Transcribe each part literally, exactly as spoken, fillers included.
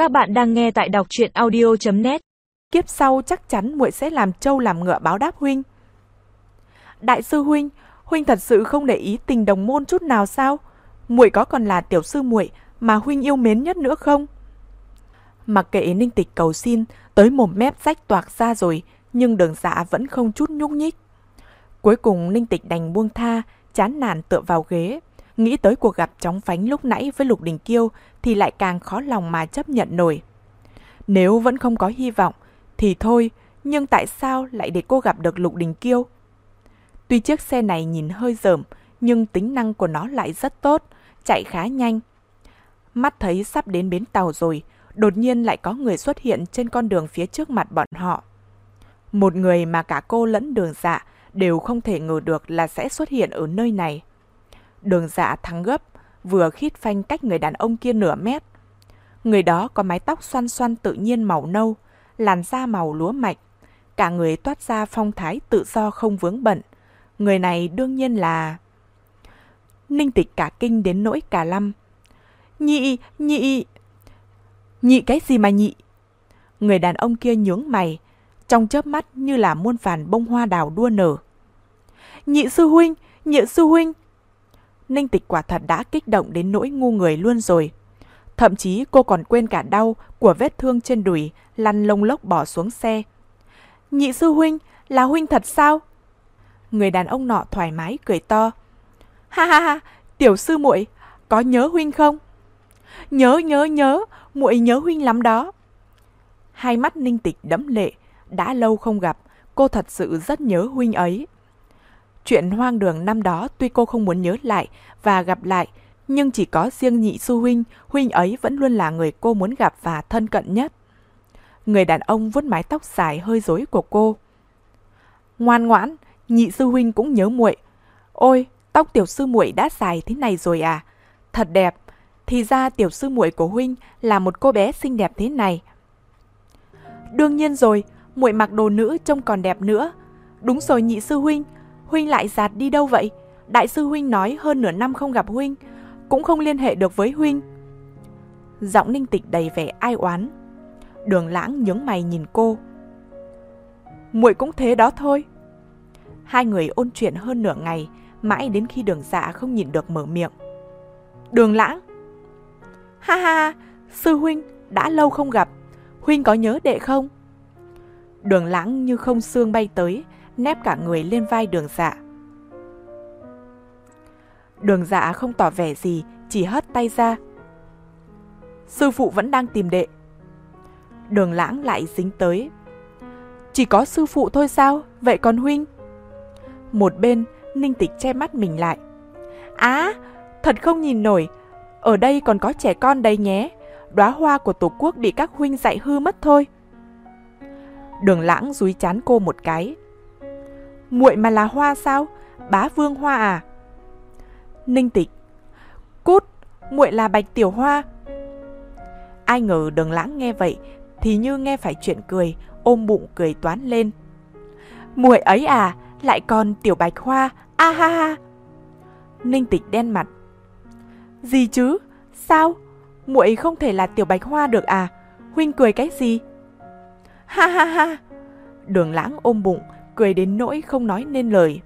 Các bạn đang nghe tại đọc truyện audio chấm net. Kiếp sau chắc chắn muội sẽ làm trâu làm ngựa báo đáp huynh. Đại sư huynh, huynh thật sự không để ý tình đồng môn chút nào sao? Muội có còn là tiểu sư muội mà huynh yêu mến nhất nữa không? Mặc kệ Ninh Tịch cầu xin tới mồm mép rách toạc ra rồi, nhưng Đường Dạ vẫn không chút nhúc nhích. Cuối cùng Ninh Tịch đành buông tha, chán nản tựa vào ghế. Nghĩ tới cuộc gặp chóng vánh lúc nãy với Lục Đình Kiêu thì lại càng khó lòng mà chấp nhận nổi. Nếu vẫn không có hy vọng thì thôi, nhưng tại sao lại để cô gặp được Lục Đình Kiêu? Tuy chiếc xe này nhìn hơi rởm, nhưng tính năng của nó lại rất tốt, chạy khá nhanh. Mắt thấy sắp đến bến tàu rồi, đột nhiên lại có người xuất hiện trên con đường phía trước mặt bọn họ. Một người mà cả cô lẫn Đường Dạ đều không thể ngờ được là sẽ xuất hiện ở nơi này. Đường Dạ thắng gấp, vừa khít phanh cách người đàn ông kia nửa mét. Người đó có mái tóc xoăn xoăn tự nhiên màu nâu, làn da màu lúa mạch. Cả người toát ra phong thái tự do không vướng bận. Người này đương nhiên là... Ninh Tịch cả kinh đến nỗi cả lăm. Nhị, nhị... Nhị cái gì mà nhị? Người đàn ông kia nhướng mày, trong chớp mắt như là muôn vàn bông hoa đào đua nở. Nhị sư huynh, nhị sư huynh. Ninh Tịch quả thật đã kích động đến nỗi ngu người luôn rồi. Thậm chí cô còn quên cả đau của vết thương trên đùi, lăn lông lốc bỏ xuống xe. Nhị sư huynh, là huynh thật sao? Người đàn ông nọ thoải mái cười to. Ha ha ha, tiểu sư muội, có nhớ huynh không? Nhớ nhớ nhớ, muội nhớ huynh lắm đó. Hai mắt Ninh Tịch đẫm lệ, đã lâu không gặp, cô thật sự rất nhớ huynh ấy. Chuyện hoang đường năm đó tuy cô không muốn nhớ lại và gặp lại, nhưng chỉ có riêng nhị sư huynh, huynh ấy vẫn luôn là người cô muốn gặp và thân cận nhất. Người đàn ông vuốt mái tóc dài hơi rối của cô. Ngoan ngoãn, nhị sư huynh cũng nhớ muội. Ôi, tóc tiểu sư muội đã dài thế này rồi à? Thật đẹp, thì ra tiểu sư muội của huynh là một cô bé xinh đẹp thế này. Đương nhiên rồi, muội mặc đồ nữ trông còn đẹp nữa. Đúng rồi nhị sư huynh, huynh lại giạt đi đâu vậy? Đại sư huynh nói hơn nửa năm không gặp huynh, cũng không liên hệ được với huynh. Giọng Ninh Tịch đầy vẻ ai oán. Đường Lãng nhướng mày nhìn cô. Muội cũng thế đó thôi. Hai người ôn chuyện hơn nửa ngày, mãi đến khi Đường Dạ không nhịn được mở miệng. Đường Lãng. Ha ha, sư huynh, đã lâu không gặp, huynh có nhớ đệ không? Đường Lãng như không xương bay tới, nép cả người lên vai Đường Dạ. Đường Dạ không tỏ vẻ gì, chỉ hất tay ra. Sư phụ vẫn đang tìm đệ. Đường Lãng lại dính tới. Chỉ có sư phụ thôi sao? Vậy còn huynh? Một bên, Ninh Tịch che mắt mình lại. Á, thật không nhìn nổi. Ở đây còn có trẻ con đây nhé. Đóa hoa của tổ quốc bị các huynh dạy hư mất thôi. Đường Lãng dúi chán cô một cái. Muội mà là hoa sao? Bá Vương Hoa à? Ninh Tịch. Cút, muội là Bạch Tiểu Hoa. Ai ngờ Đường Lãng nghe vậy thì như nghe phải chuyện cười, ôm bụng cười toán lên. Muội ấy à, lại còn Tiểu Bạch Hoa, a ha ha. Ninh Tịch đen mặt. Gì chứ? Sao? Muội không thể là Tiểu Bạch Hoa được à? Huynh cười cái gì? Ha ha ha. Đường Lãng ôm bụng, cười đến nỗi không nói nên lời.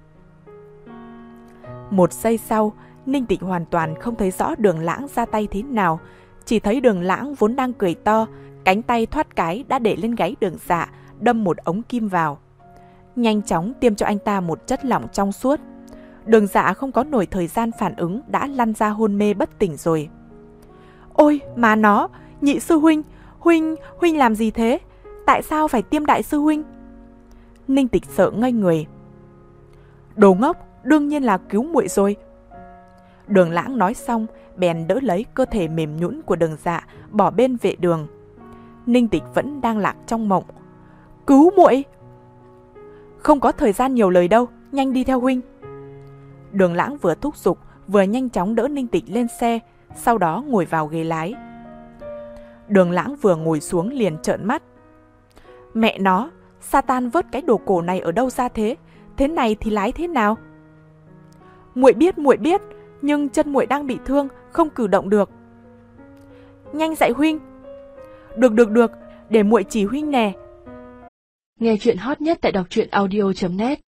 Một giây sau, Ninh Tịch hoàn toàn không thấy rõ Đường Lãng ra tay thế nào, chỉ thấy Đường Lãng vốn đang cười to, cánh tay thoát cái đã để lên gáy Đường Dạ, đâm một ống kim vào. Nhanh chóng tiêm cho anh ta một chất lỏng trong suốt. Đường Dạ không có nổi thời gian phản ứng đã lăn ra hôn mê bất tỉnh rồi. Ôi, má nó, nhị sư huynh, huynh, huynh làm gì thế? Tại sao phải tiêm đại sư huynh? Ninh Tịch sợ ngây người. Đồ ngốc, đương nhiên là cứu muội rồi. Đường Lãng nói xong, bèn đỡ lấy cơ thể mềm nhũn của Đường Dạ, bỏ bên vệ đường. Ninh Tịch vẫn đang lạc trong mộng. Cứu muội! Không có thời gian nhiều lời đâu, nhanh đi theo huynh. Đường Lãng vừa thúc giục, vừa nhanh chóng đỡ Ninh Tịch lên xe, sau đó ngồi vào ghế lái. Đường Lãng vừa ngồi xuống liền trợn mắt. Mẹ nó, Satan vớt cái đồ cổ này ở đâu ra thế? Thế này thì lái thế nào? Muội biết, muội biết, nhưng chân muội đang bị thương, không cử động được. Nhanh dạy huynh. Được được được, để muội chỉ huynh nè. Nghe chuyện hot nhất tại đọc truyện audio chấm net.